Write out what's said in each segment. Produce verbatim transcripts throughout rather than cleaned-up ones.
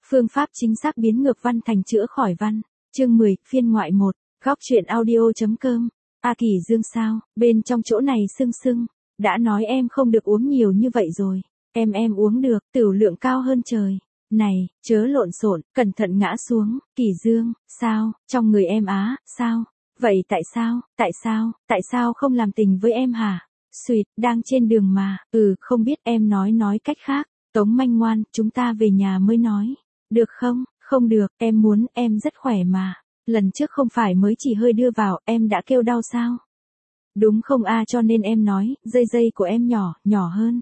Phương pháp chính xác biến ngược văn thành chữa khỏi văn. Chương mười, phiên ngoại một. Góc truyện audio.com. A Kỳ Dương sao, bên trong chỗ này sưng sưng. Đã nói em không được uống nhiều như vậy rồi. Em em uống được, tửu lượng cao hơn trời. Này, chớ lộn xộn, cẩn thận ngã xuống. Kỳ Dương, sao, trong người em á, sao? Vậy tại sao, tại sao, tại sao không làm tình với em hả? Xuyệt, đang trên đường mà, ừ, không biết em nói nói cách khác. Tống Manh ngoan, chúng ta về nhà mới nói. Được không? Không được, em muốn, em rất khỏe mà. Lần trước không phải mới chỉ hơi đưa vào, em đã kêu đau sao? Đúng không a, cho nên em nói, dây dây của em nhỏ, nhỏ hơn.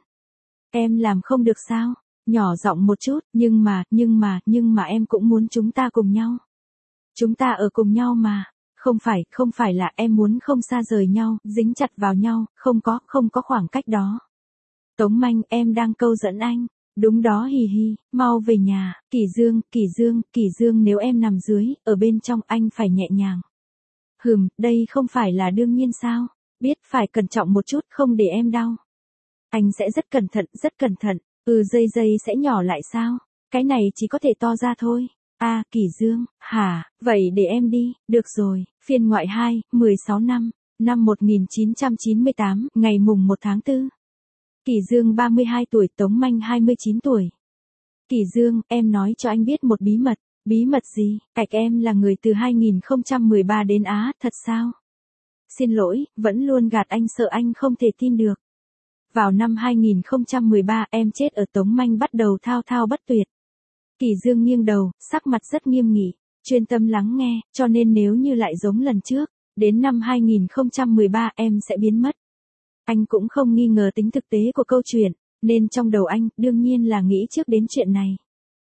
Em làm không được sao? Nhỏ giọng một chút, nhưng mà, nhưng mà, nhưng mà em cũng muốn chúng ta cùng nhau. Chúng ta ở cùng nhau mà. Không phải, không phải là em muốn không xa rời nhau, dính chặt vào nhau, không có, không có khoảng cách đó. Tống Manh, em đang câu dẫn anh. Đúng đó hì hì, mau về nhà. Kỳ Dương, Kỳ Dương, Kỳ Dương, nếu em nằm dưới, ở bên trong anh phải nhẹ nhàng. Hừm, đây không phải là đương nhiên sao? Biết phải cẩn trọng một chút, không để em đau. Anh sẽ rất cẩn thận, rất cẩn thận. Ừ, dây dây sẽ nhỏ lại sao? Cái này chỉ có thể to ra thôi. A à, Kỳ Dương, hả, vậy để em đi. Được rồi. Phiên ngoại hai, mười sáu năm, năm một nghìn chín trăm chín mươi tám, ngày mùng một tháng tư. Kỳ Dương ba mươi hai tuổi, Tống Manh hai mươi chín tuổi. Kỳ Dương, em nói cho anh biết một bí mật. Bí mật gì? Cạch em là người từ hai nghìn không trăm mười ba đến Á, thật sao? Xin lỗi, vẫn luôn gạt anh, sợ anh không thể tin được. Vào năm hai nghìn không trăm mười ba, em chết ở Tống Manh bắt đầu thao thao bất tuyệt. Kỳ Dương nghiêng đầu, sắc mặt rất nghiêm nghị, chuyên tâm lắng nghe, cho nên nếu như lại giống lần trước, đến năm hai nghìn không trăm mười ba em sẽ biến mất. Anh cũng không nghi ngờ tính thực tế của câu chuyện, nên trong đầu anh, đương nhiên là nghĩ trước đến chuyện này.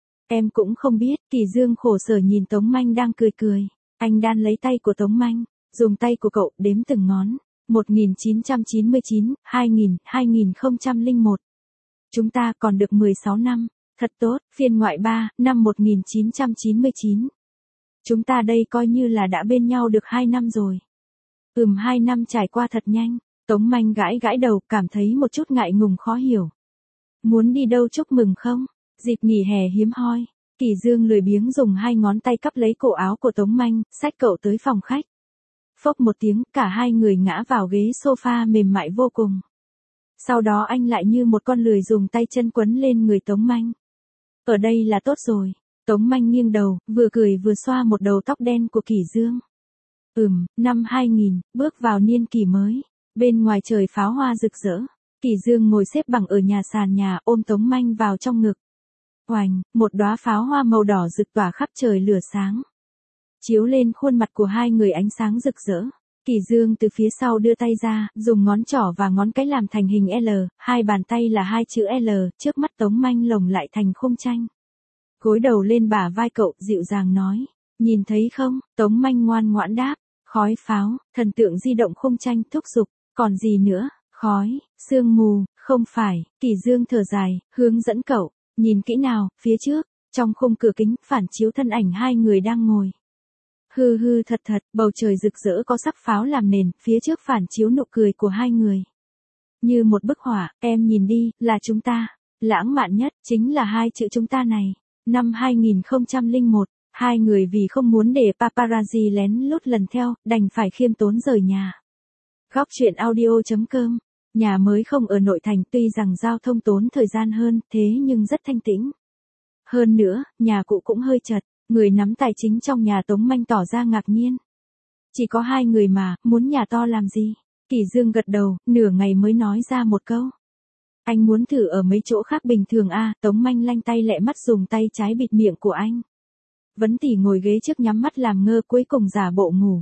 Em cũng không biết, Kỳ Dương khổ sở nhìn Tống Manh đang cười cười. Anh đan lấy tay của Tống Manh, dùng tay của cậu đếm từng ngón. một nghìn chín trăm chín mươi chín, hai nghìn, hai nghìn không trăm lẻ một. Chúng ta còn được mười sáu năm. Thật tốt, phiên ngoại ba, năm một nghìn chín trăm chín mươi chín. Chúng ta đây coi như là đã bên nhau được hai năm rồi. Ừm, hai năm trải qua thật nhanh. Tống Manh gãi gãi đầu, cảm thấy một chút ngại ngùng khó hiểu. Muốn đi đâu chúc mừng không? Dịp nghỉ hè hiếm hoi. Kỳ Dương lười biếng dùng hai ngón tay cắp lấy cổ áo của Tống Manh, xách cậu tới phòng khách. Phốc một tiếng, cả hai người ngã vào ghế sofa mềm mại vô cùng. Sau đó anh lại như một con lười dùng tay chân quấn lên người Tống Manh. Ở đây là tốt rồi. Tống Manh nghiêng đầu, vừa cười vừa xoa một đầu tóc đen của Kỳ Dương. Ừm, năm hai nghìn, bước vào niên kỷ mới. Bên ngoài trời pháo hoa rực rỡ. Kỳ Dương ngồi xếp bằng ở nhà sàn nhà, ôm Tống Manh vào trong ngực. Oành, một đóa pháo hoa màu đỏ rực tỏa khắp trời lửa sáng. Chiếu lên khuôn mặt của hai người ánh sáng rực rỡ. Kỳ Dương từ phía sau đưa tay ra, dùng ngón trỏ và ngón cái làm thành hình L, hai bàn tay là hai chữ L, trước mắt Tống Manh lồng lại thành khung tranh. Gối đầu lên bả vai cậu, dịu dàng nói. Nhìn thấy không? Tống Manh ngoan ngoãn đáp. Khói pháo, thần tượng di động khung tranh thúc giục. Còn gì nữa? Khói, sương mù, không phải. Kỳ Dương thở dài, hướng dẫn cậu. Nhìn kỹ nào, phía trước, trong khung cửa kính, phản chiếu thân ảnh hai người đang ngồi. Hư hư thật thật, bầu trời rực rỡ có sắc pháo làm nền, phía trước phản chiếu nụ cười của hai người. Như một bức họa, em nhìn đi, là chúng ta. Lãng mạn nhất, chính là hai chữ chúng ta này. Năm hai nghìn không trăm lẻ một, hai người vì không muốn để paparazzi lén lút lần theo, đành phải khiêm tốn rời nhà. Góc truyện audio.com. Nhà mới không ở nội thành, tuy rằng giao thông tốn thời gian hơn, thế nhưng rất thanh tĩnh. Hơn nữa, nhà cũ cũng hơi chật, người nắm tài chính trong nhà Tống Manh tỏ ra ngạc nhiên. Chỉ có hai người mà, muốn nhà to làm gì? Kỳ Dương gật đầu, nửa ngày mới nói ra một câu. Anh muốn thử ở mấy chỗ khác bình thường a, à, Tống Manh lanh tay lẹ mắt dùng tay trái bịt miệng của anh. Vấn Tỷ ngồi ghế trước nhắm mắt làm ngơ, cuối cùng giả bộ ngủ.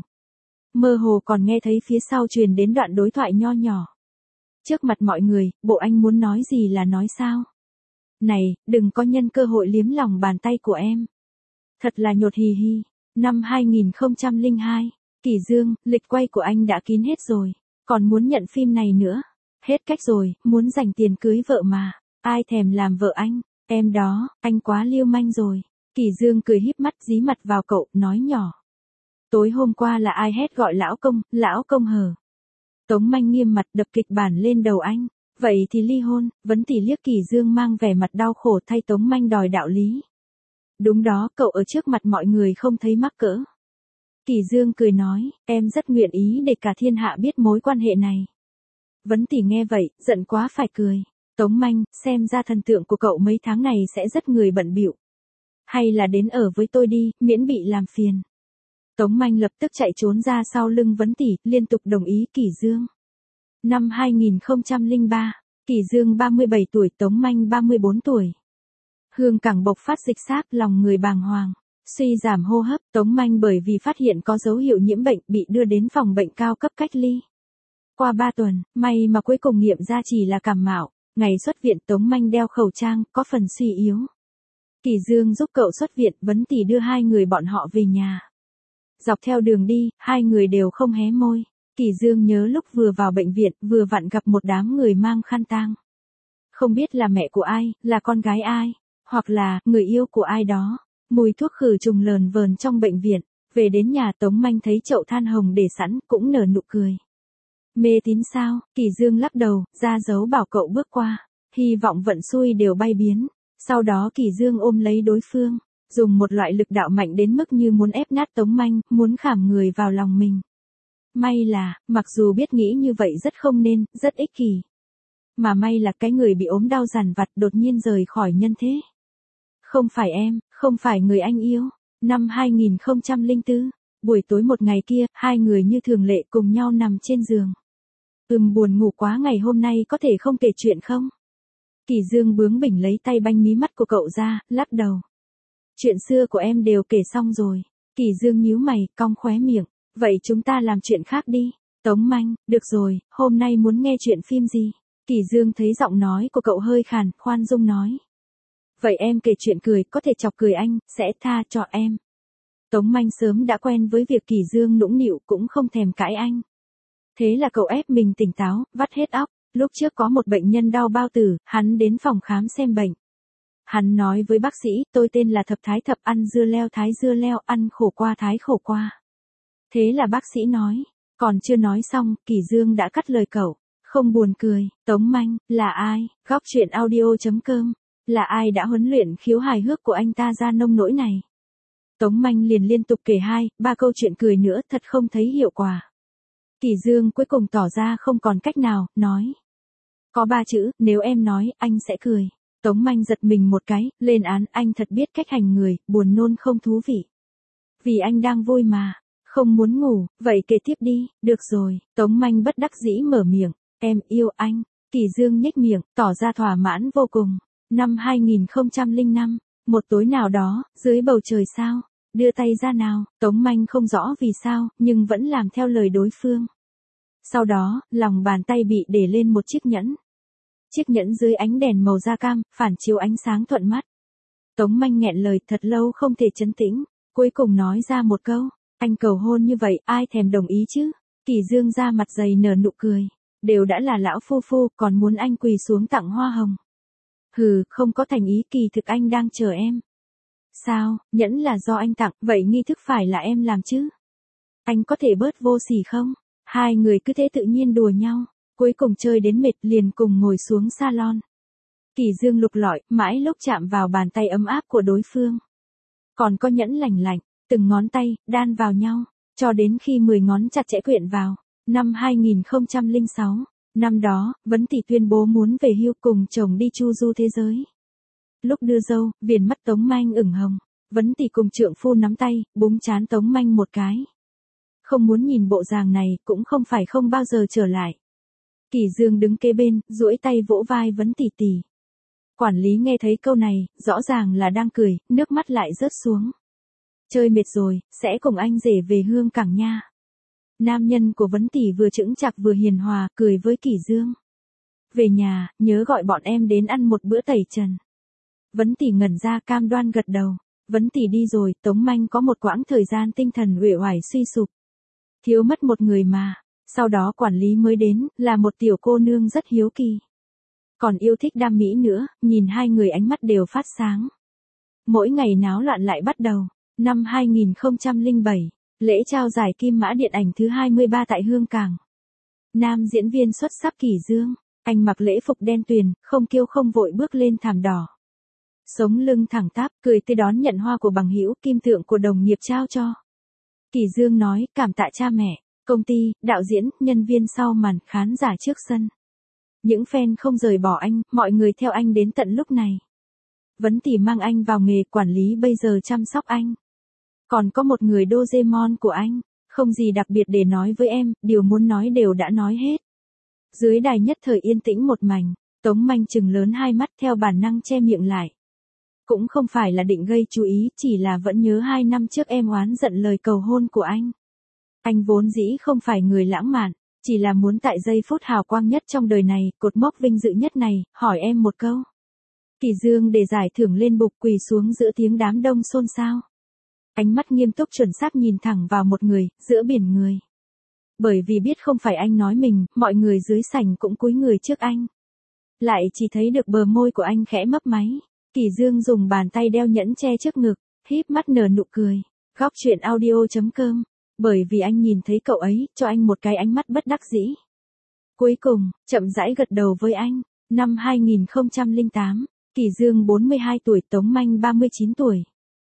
Mơ hồ còn nghe thấy phía sau truyền đến đoạn đối thoại nho nhỏ. Trước mặt mọi người, bộ anh muốn nói gì là nói sao? Này, đừng có nhân cơ hội liếm lòng bàn tay của em. Thật là nhột hì hì. Năm hai nghìn không trăm lẻ hai, Kỳ Dương, lịch quay của anh đã kín hết rồi. Còn muốn nhận phim này nữa. Hết cách rồi, muốn dành tiền cưới vợ mà. Ai thèm làm vợ anh? Em đó, anh quá liêu manh rồi. Kỳ Dương cười híp mắt dí mặt vào cậu, nói nhỏ. Tối hôm qua là ai hét gọi lão công, lão công hờ. Tống Manh nghiêm mặt đập kịch bản lên đầu anh. Vậy thì ly hôn. Vấn Tỷ liếc Kỳ Dương mang vẻ mặt đau khổ thay Tống Manh đòi đạo lý. Đúng đó, cậu ở trước mặt mọi người không thấy mắc cỡ. Kỳ Dương cười nói, em rất nguyện ý để cả thiên hạ biết mối quan hệ này. Vấn Tỷ nghe vậy, giận quá phải cười. Tống Manh, xem ra thần tượng của cậu mấy tháng này sẽ rất người bận bịu. Hay là đến ở với tôi đi, miễn bị làm phiền. Tống Manh lập tức chạy trốn ra sau lưng Vấn Tỷ, liên tục đồng ý Kỳ Dương. Năm hai nghìn không trăm lẻ ba, Kỳ Dương ba mươi bảy tuổi, Tống Manh ba mươi bốn tuổi. Hương Cảng bộc phát dịch xác, lòng người bàng hoàng. Suy giảm hô hấp, Tống Manh bởi vì phát hiện có dấu hiệu nhiễm bệnh bị đưa đến phòng bệnh cao cấp cách ly. Qua ba tuần, may mà cuối cùng nghiệm ra chỉ là cảm mạo. Ngày xuất viện Tống Manh đeo khẩu trang, có phần suy yếu. Kỳ Dương giúp cậu xuất viện, Vấn Tỷ đưa hai người bọn họ về nhà. Dọc theo đường đi, hai người đều không hé môi. Kỳ Dương nhớ lúc vừa vào bệnh viện, vừa vặn gặp một đám người mang khăn tang. Không biết là mẹ của ai, là con gái ai, hoặc là người yêu của ai đó. Mùi thuốc khử trùng lờn vờn trong bệnh viện. Về đến nhà Tống Manh thấy chậu than hồng để sẵn, cũng nở nụ cười. Mê tín sao? Kỳ Dương lắc đầu, ra dấu bảo cậu bước qua. Hy vọng vận xui đều bay biến. Sau đó Kỳ Dương ôm lấy đối phương, dùng một loại lực đạo mạnh đến mức như muốn ép nát Tống Manh, muốn khảm người vào lòng mình. May là, mặc dù biết nghĩ như vậy rất không nên, rất ích kỷ. Mà may là cái người bị ốm đau dằn vặt đột nhiên rời khỏi nhân thế. Không phải em, không phải người anh yêu. Năm hai nghìn không trăm lẻ bốn, buổi tối một ngày kia, hai người như thường lệ cùng nhau nằm trên giường. Ừm buồn ngủ quá, ngày hôm nay có thể không kể chuyện không? Kỳ Dương bướng bỉnh lấy tay banh mí mắt của cậu ra, lắc đầu. Chuyện xưa của em đều kể xong rồi. Kỳ Dương nhíu mày, cong khóe miệng. Vậy chúng ta làm chuyện khác đi. Tống Manh, được rồi, hôm nay muốn nghe chuyện phim gì? Kỳ Dương thấy giọng nói của cậu hơi khàn, khoan dung nói. Vậy em kể chuyện cười, có thể chọc cười anh, sẽ tha cho em. Tống Manh sớm đã quen với việc Kỳ Dương nũng nịu, cũng không thèm cãi anh. Thế là cậu ép mình tỉnh táo, vắt hết óc. Lúc trước có một bệnh nhân đau bao tử, hắn đến phòng khám xem bệnh. Hắn nói với bác sĩ, tôi tên là Thập Thái Thập, ăn dưa leo thái dưa leo, ăn khổ qua thái khổ qua. Thế là bác sĩ nói, còn chưa nói xong, Kỳ Dương đã cắt lời cậu. Không buồn cười, Tống Manh, là ai? Góc truyện audio chấm com, là ai đã huấn luyện khiếu hài hước của anh ta ra nông nỗi này? Tống Manh liền liên tục kể hai, ba câu chuyện cười nữa, thật không thấy hiệu quả. Kỳ Dương cuối cùng tỏ ra không còn cách nào, nói. Có ba chữ, nếu em nói, anh sẽ cười. Tống Manh giật mình một cái, lên án, anh thật biết cách hành người, buồn nôn không thú vị. Vì anh đang vui mà, không muốn ngủ, vậy kể tiếp đi, được rồi. Tống Manh bất đắc dĩ mở miệng, em yêu anh. Kỳ Dương nhếch miệng, tỏ ra thỏa mãn vô cùng. Năm hai nghìn không trăm lẻ năm, một tối nào đó, dưới bầu trời sao, đưa tay ra nào, Tống Manh không rõ vì sao, nhưng vẫn làm theo lời đối phương. Sau đó, lòng bàn tay bị để lên một chiếc nhẫn. Chiếc nhẫn dưới ánh đèn màu da cam, phản chiếu ánh sáng thuận mắt. Tống Manh nghẹn lời thật lâu không thể trấn tĩnh, cuối cùng nói ra một câu, anh cầu hôn như vậy, ai thèm đồng ý chứ? Kỳ Dương ra mặt dày nở nụ cười, đều đã là lão phu phu, còn muốn anh quỳ xuống tặng hoa hồng. Hừ, không có thành ý, kỳ thực anh đang chờ em. Sao, nhẫn là do anh tặng, vậy nghi thức phải là em làm chứ? Anh có thể bớt vô sỉ không? Hai người cứ thế tự nhiên đùa nhau, cuối cùng chơi đến mệt liền cùng ngồi xuống salon. Kỳ Dương lục lọi, mãi lúc chạm vào bàn tay ấm áp của đối phương. Còn có nhẫn lành lạnh, từng ngón tay, đan vào nhau, cho đến khi mười ngón chặt chẽ quyện vào. Năm hai nghìn không trăm lẻ sáu, năm đó, Vấn Tỷ tuyên bố muốn về hưu cùng chồng đi chu du thế giới. Lúc đưa dâu, viền mắt Tống Manh ửng hồng, Vấn Tỷ cùng trượng phu nắm tay, búng trán Tống Manh một cái. Không muốn nhìn bộ dạng này, cũng không phải không bao giờ trở lại. Kỳ Dương đứng kế bên, duỗi tay vỗ vai Vấn Tỷ tỷ. Quản lý nghe thấy câu này, rõ ràng là đang cười, nước mắt lại rớt xuống. Chơi mệt rồi, sẽ cùng anh rể về Hương Cảng nha. Nam nhân của Vấn Tỷ vừa chững chạc vừa hiền hòa, cười với Kỳ Dương. Về nhà, nhớ gọi bọn em đến ăn một bữa tẩy trần. Vấn Tỷ ngẩn ra, cam đoan gật đầu. Vấn Tỷ đi rồi, Tống Manh có một quãng thời gian tinh thần uể oải suy sụp. Thiếu mất một người mà. Sau đó quản lý mới đến, là một tiểu cô nương rất hiếu kỳ. Còn yêu thích đam mỹ nữa, nhìn hai người ánh mắt đều phát sáng. Mỗi ngày náo loạn lại bắt đầu. Năm hai nghìn không trăm lẻ bảy, lễ trao giải Kim Mã điện ảnh thứ hai mươi ba tại Hương Cảng. Nam diễn viên xuất sắc Kỳ Dương, anh mặc lễ phục đen tuyền, không kiêu không vội bước lên thảm đỏ. sống lưng thẳng tắp, cười tươi đón nhận hoa của bằng hữu, kim tượng của đồng nghiệp trao cho. Kỳ Dương nói, cảm tạ cha mẹ, công ty, đạo diễn, nhân viên sau màn, khán giả trước sân. Những fan không rời bỏ anh, mọi người theo anh đến tận lúc này. Vấn Tỷ mang anh vào nghề quản lý bây giờ chăm sóc anh. Còn có một người Doraemon của anh, không gì đặc biệt để nói với em, điều muốn nói đều đã nói hết. Dưới đài nhất thời yên tĩnh một mảnh, Tống Manh trừng lớn hai mắt theo bản năng che miệng lại. Cũng không phải là định gây chú ý, chỉ là vẫn nhớ hai năm trước em oán giận lời cầu hôn của anh. Anh vốn dĩ không phải người lãng mạn, chỉ là muốn tại giây phút hào quang nhất trong đời này, cột mốc vinh dự nhất này, hỏi em một câu. Kỳ Dương để giải thưởng lên bục quỳ xuống giữa tiếng đám đông xôn xao. Ánh mắt nghiêm túc chuẩn xác nhìn thẳng vào một người, giữa biển người. Bởi vì biết không phải anh nói mình, mọi người dưới sảnh cũng cúi người trước anh. Lại chỉ thấy được bờ môi của anh khẽ mấp máy. Kỳ Dương dùng bàn tay đeo nhẫn che trước ngực, híp mắt nở nụ cười. Góc chuyện audio chấm com. Bởi vì anh nhìn thấy cậu ấy, cho anh một cái ánh mắt bất đắc dĩ. Cuối cùng, chậm rãi gật đầu với anh. Năm hai nghìn không trăm lẻ tám, Kỳ Dương bốn mươi hai tuổi, Tống Manh ba mươi chín tuổi.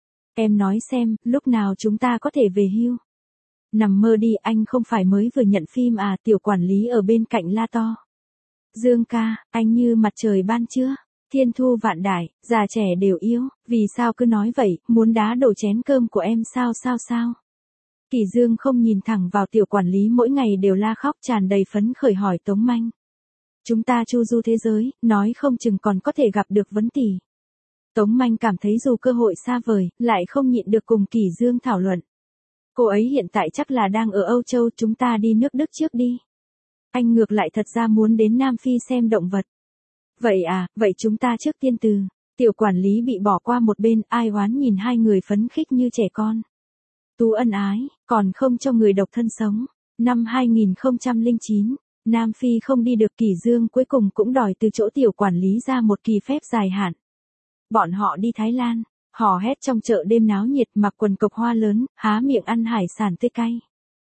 Em nói xem, lúc nào chúng ta có thể về hưu? Nằm mơ đi, anh không phải mới vừa nhận phim à? Tiểu quản lý ở bên cạnh la to. Dương ca, anh như mặt trời ban trưa, thiên thu vạn đại, già trẻ đều yêu, vì sao cứ nói vậy, muốn đá đổ chén cơm của em sao sao sao? Kỳ Dương không nhìn thẳng vào tiểu quản lý mỗi ngày đều la khóc tràn đầy phấn khởi hỏi Tống Manh. Chúng ta chu du thế giới, nói không chừng còn có thể gặp được Vấn Tỷ. Tống Manh cảm thấy dù cơ hội xa vời, lại không nhịn được cùng Kỳ Dương thảo luận. Cô ấy hiện tại chắc là đang ở Âu Châu, chúng ta đi nước Đức trước đi. Anh ngược lại thật ra muốn đến Nam Phi xem động vật. Vậy à, vậy chúng ta trước tiên từ. Tiểu quản lý bị bỏ qua một bên, ai oán nhìn hai người phấn khích như trẻ con. Tú ân ái, còn không cho người độc thân sống. Năm hai nghìn không trăm lẻ chín, Nam Phi không đi được, Kỳ Dương cuối cùng cũng đòi từ chỗ tiểu quản lý ra một kỳ phép dài hạn. Bọn họ đi Thái Lan, hò hét trong chợ đêm náo nhiệt, mặc quần cộc hoa lớn, há miệng ăn hải sản tươi cay.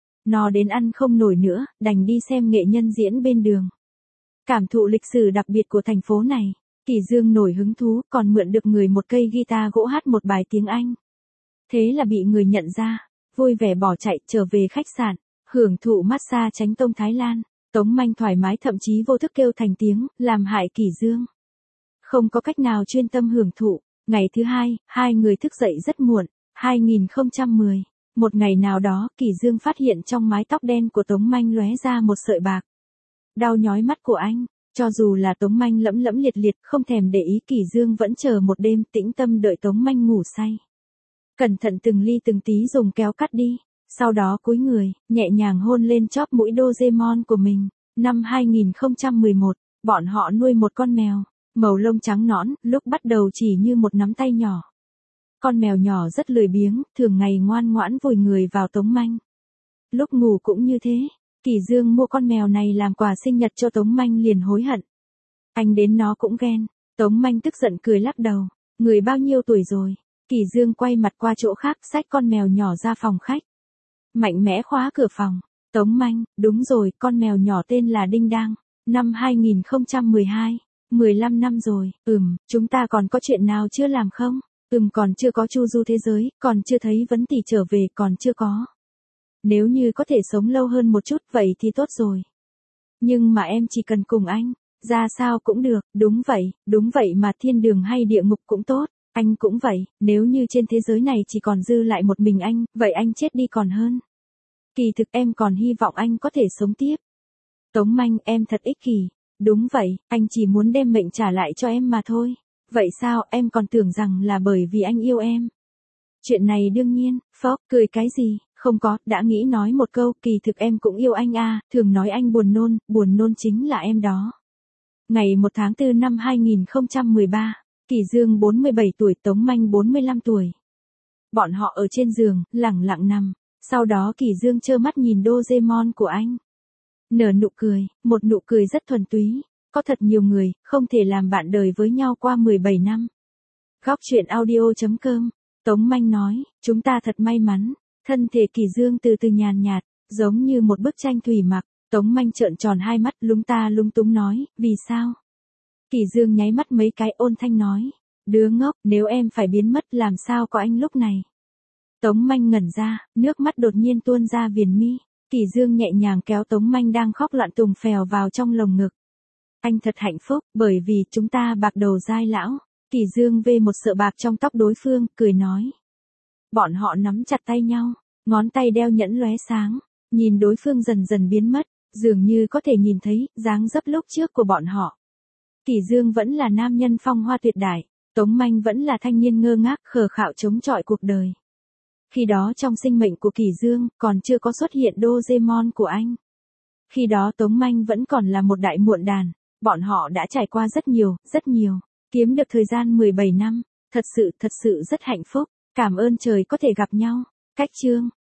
No đến ăn không nổi nữa, đành đi xem nghệ nhân diễn bên đường. Cảm thụ lịch sử đặc biệt của thành phố này, Kỳ Dương nổi hứng thú, còn mượn được người một cây guitar gỗ hát một bài tiếng Anh. Thế là bị người nhận ra, vui vẻ bỏ chạy trở về khách sạn, hưởng thụ massage Chánh Tông Thái Lan. Tống Manh thoải mái thậm chí vô thức kêu thành tiếng, làm hại Kỳ Dương. Không có cách nào chuyên tâm hưởng thụ. Ngày thứ hai, hai người thức dậy rất muộn. hai nghìn không trăm mười, một ngày nào đó, Kỳ Dương phát hiện trong mái tóc đen của Tống Manh lóe ra một sợi bạc. Đau nhói mắt của anh, cho dù là Tống Manh lẫm lẫm liệt liệt, không thèm để ý, Kỳ Dương vẫn chờ một đêm tĩnh tâm đợi Tống Manh ngủ say. Cẩn thận từng ly từng tí dùng kéo cắt đi, sau đó cúi người, nhẹ nhàng hôn lên chóp mũi Doraemon của mình. Năm hai nghìn không trăm mười một, bọn họ nuôi một con mèo, màu lông trắng nõn, lúc bắt đầu chỉ như một nắm tay nhỏ. Con mèo nhỏ rất lười biếng, thường ngày ngoan ngoãn vùi người vào Tống Manh. Lúc ngủ cũng như thế, Kỳ Dương mua con mèo này làm quà sinh nhật cho Tống Manh liền hối hận. Anh đến nó cũng ghen, Tống Manh tức giận cười lắc đầu, người bao nhiêu tuổi rồi? Kỳ Dương quay mặt qua chỗ khác, xách con mèo nhỏ ra phòng khách. Mạnh mẽ khóa cửa phòng. Tống Manh, đúng rồi, con mèo nhỏ tên là Đinh Đang. Năm hai nghìn không trăm mười hai, mười lăm năm rồi, ừm, chúng ta còn có chuyện nào chưa làm không? Ừm, còn chưa có chu du thế giới, còn chưa thấy Vấn Tỷ trở về, còn chưa có. Nếu như có thể sống lâu hơn một chút vậy thì tốt rồi. Nhưng mà em chỉ cần cùng anh, ra sao cũng được, đúng vậy, đúng vậy mà thiên đường hay địa ngục cũng tốt, anh cũng vậy, nếu như trên thế giới này chỉ còn dư lại một mình anh, vậy anh chết đi còn hơn. Kỳ thực em còn hy vọng anh có thể sống tiếp. Tống Manh, em thật ích kỷ. Đúng vậy, anh chỉ muốn đem mệnh trả lại cho em mà thôi. Vậy sao, em còn tưởng rằng là bởi vì anh yêu em. Chuyện này đương nhiên, phóc, cười cái gì, không có, đã nghĩ nói một câu, kỳ thực em cũng yêu anh à, thường nói anh buồn nôn, buồn nôn chính là em đó. Ngày một tháng tư năm hai nghìn không trăm mười ba, Kỳ Dương bốn mươi bảy tuổi, Tống Manh bốn mươi lăm tuổi. Bọn họ ở trên giường, lẳng lặng nằm, sau đó Kỳ Dương trơ mắt nhìn Doraemon của anh. Nở nụ cười, một nụ cười rất thuần túy, có thật nhiều người, không thể làm bạn đời với nhau qua mười bảy năm. Góc chuyện audio chấm com, Tống Manh nói, chúng ta thật may mắn, thân thể Kỳ Dương từ từ nhàn nhạt, giống như một bức tranh thủy mặc. Tống Manh trợn tròn hai mắt lúng ta lúng túng nói, vì sao? Kỳ Dương nháy mắt mấy cái ôn thanh nói, Đứa ngốc, nếu em phải biến mất làm sao có anh lúc này. Tống Manh ngẩn ra, nước mắt đột nhiên tuôn ra viền mi. Kỳ Dương nhẹ nhàng kéo Tống Manh đang khóc loạn tùng phèo vào trong lồng ngực. Anh thật hạnh phúc, bởi vì chúng ta bạc đầu dai lão. Kỳ Dương vê một sợi bạc trong tóc đối phương, cười nói. Bọn họ nắm chặt tay nhau, ngón tay đeo nhẫn lóe sáng, nhìn đối phương dần dần biến mất, dường như có thể nhìn thấy dáng dấp lúc trước của bọn họ. Kỳ Dương vẫn là nam nhân phong hoa tuyệt đại, Tống Manh vẫn là thanh niên ngơ ngác khờ khạo chống chọi cuộc đời. Khi đó trong sinh mệnh của Kỳ Dương còn chưa có xuất hiện Doraemon của anh. Khi đó Tống Manh vẫn còn là một đại muộn đàn, bọn họ đã trải qua rất nhiều, rất nhiều, kiếm được thời gian mười bảy năm, thật sự thật sự rất hạnh phúc, cảm ơn trời có thể gặp nhau. Cách chương